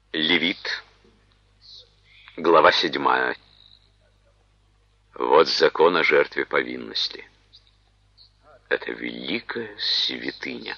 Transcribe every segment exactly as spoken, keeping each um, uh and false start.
Левит, глава седьмая. Вот закон о жертве повинности. Это великая святыня.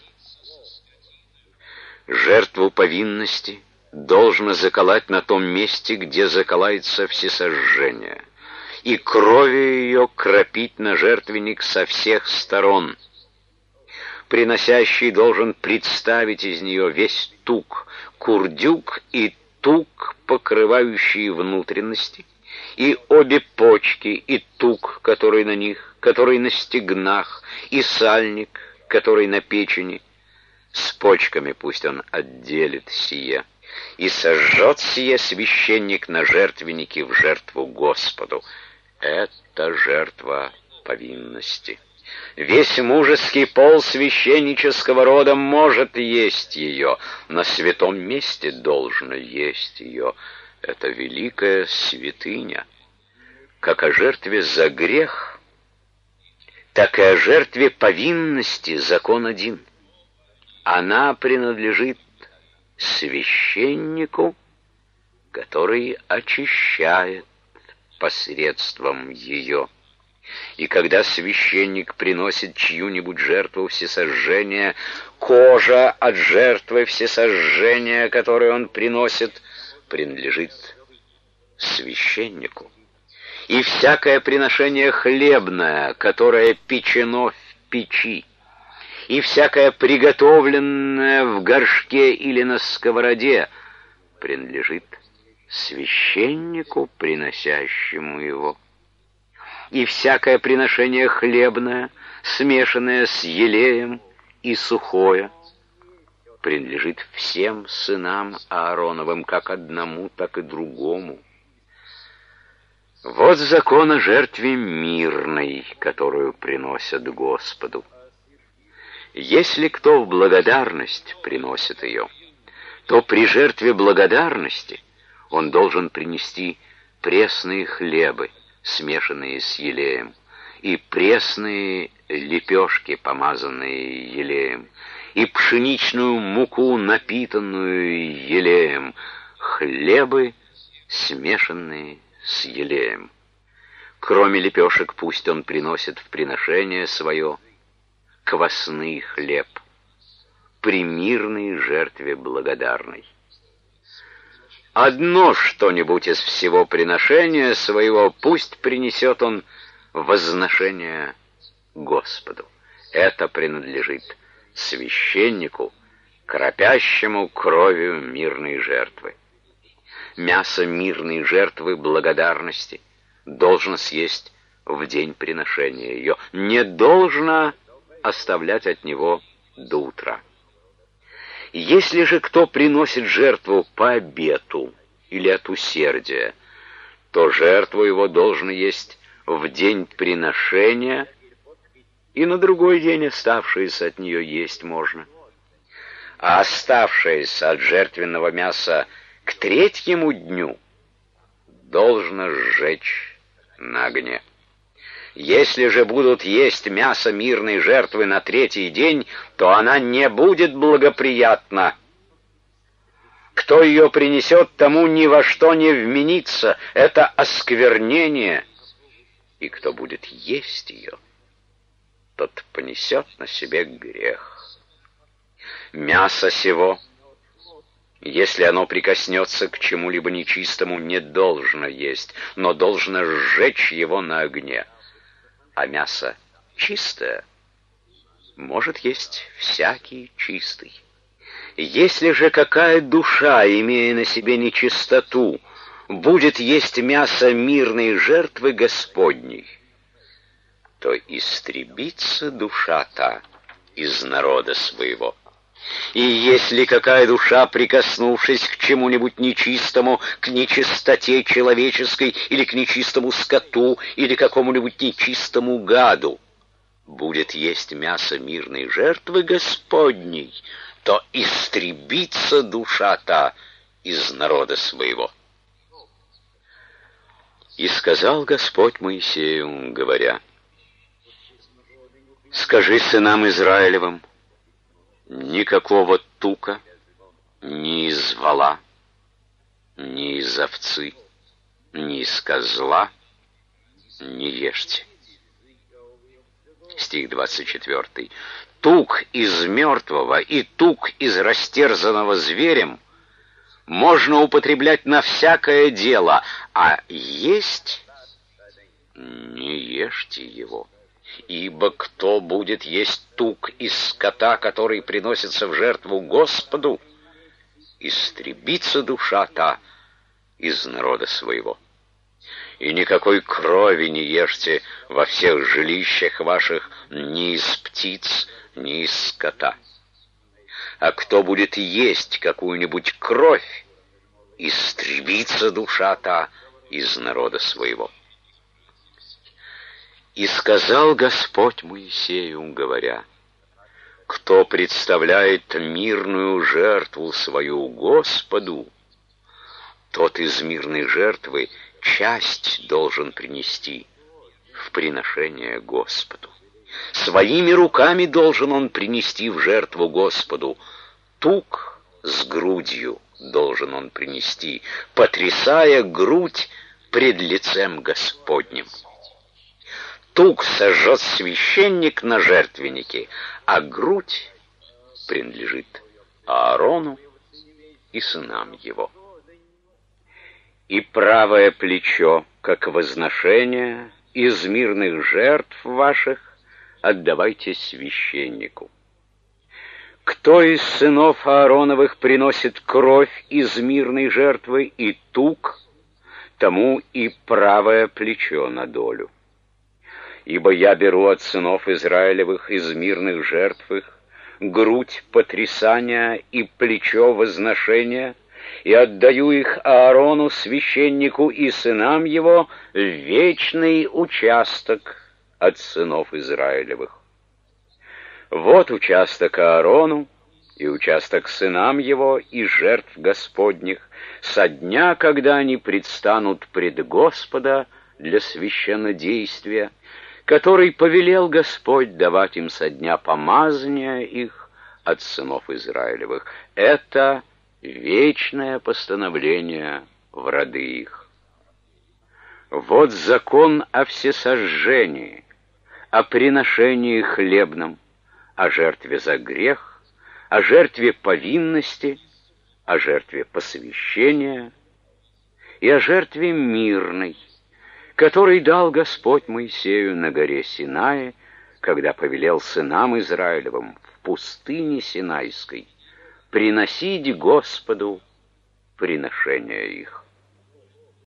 Жертву повинности должно заколоть на том месте, где заколается всесожжение, и кровью ее кропить на жертвенник со всех сторон. Приносящий должен представить из нее весь тук, курдюк и тук, покрывающие внутренности, и обе почки, и тук, который на них, который на стегнах, и сальник, который на печени. С почками пусть он отделит сие, и сожжет сие священник на жертвеннике в жертву Господу. Это жертва повинности. Весь мужеский пол священнического рода может есть ее, на святом месте должно есть ее. Это великая святыня. Как о жертве за грех, так и о жертве повинности закон один. Она принадлежит священнику, который очищает посредством ее. И когда священник приносит чью-нибудь жертву всесожжения, кожа от жертвы всесожжения, которую он приносит, принадлежит священнику. И всякое приношение хлебное, которое печено в печи, и всякое приготовленное в горшке или на сковороде, принадлежит священнику, приносящему его. И всякое приношение хлебное, смешанное с елеем и сухое, принадлежит всем сынам Аароновым, как одному, так и другому. Вот закон о жертве мирной, которую приносят Господу. Если кто в благодарность приносит ее, то при жертве благодарности он должен принести пресные хлебы, смешанные с елеем, и пресные лепешки, помазанные елеем, и пшеничную муку, напитанную елеем, хлебы, смешанные с елеем. Кроме лепешек пусть он приносит в приношение свое квасный хлеб, при мирной жертве благодарной. Одно что-нибудь из всего приношения своего пусть принесет он возношение Господу. Это принадлежит священнику, кропящему кровью мирной жертвы. Мясо мирной жертвы благодарности должно съесть в день приношения ее, не должно оставлять от него до утра. Если же кто приносит жертву по обету или от усердия, то жертву его должен есть в день приношения, и на другой день оставшееся от нее есть можно. А оставшееся от жертвенного мяса к третьему дню должно сжечь на огне. Если же будут есть мясо мирной жертвы на третий день, то она не будет благоприятна. Кто ее принесет, тому ни во что не вменится. Это осквернение. И кто будет есть ее, тот понесет на себе грех. Мясо сего, если оно прикоснется к чему-либо нечистому, не должно есть, но должно сжечь его на огне. А мясо чистое может есть всякий чистый. Если же какая душа, имея на себе нечистоту, будет есть мясо мирной жертвы Господней, то истребится душа та из народа своего. И если какая душа, прикоснувшись к чему-нибудь нечистому, к нечистоте человеческой или к нечистому скоту или какому-нибудь нечистому гаду, будет есть мясо мирной жертвы Господней, то истребится душа та из народа своего. И сказал Господь Моисею, говоря: «Скажи сынам Израилевым, никакого тука, ни из вола, ни из овцы, ни из козла не ешьте. Стих двадцать четвёртый. Тук из мертвого и тук из растерзанного зверем можно употреблять на всякое дело, а есть не ешьте его. Ибо кто будет есть тук из скота, который приносится в жертву Господу, истребится душа та из народа своего. И никакой крови не ешьте во всех жилищах ваших ни из птиц, ни из скота. А кто будет есть какую-нибудь кровь, истребится душа та из народа своего. И сказал Господь Моисею, говоря: кто представляет мирную жертву свою Господу, тот из мирной жертвы часть должен принести в приношение Господу. Своими руками должен он принести в жертву Господу. Тук с грудью должен он принести, потрясая грудь пред лицем Господним. Тук сожжет священник на жертвеннике, а грудь принадлежит Аарону и сынам его. И правое плечо, как возношение из мирных жертв ваших, отдавайте священнику. Кто из сынов Аароновых приносит кровь из мирной жертвы и тук, тому и правое плечо на долю. Ибо я беру от сынов Израилевых из мирных жертв их грудь потрясания и плечо возношения, и отдаю их Аарону, священнику, и сынам его в вечный участок от сынов Израилевых. Вот участок Аарону и участок сынам его и жертв Господних со дня, когда они предстанут пред Господа для священнодействия, который повелел Господь давать им со дня помазания их от сынов Израилевых. Это вечное постановление в роды их. Вот закон о всесожжении, о приношении хлебном, о жертве за грех, о жертве повинности, о жертве посвящения и о жертве мирной, который дал Господь Моисею на горе Синае, когда повелел сынам Израилевым в пустыне Синайской приносить Господу приношения их.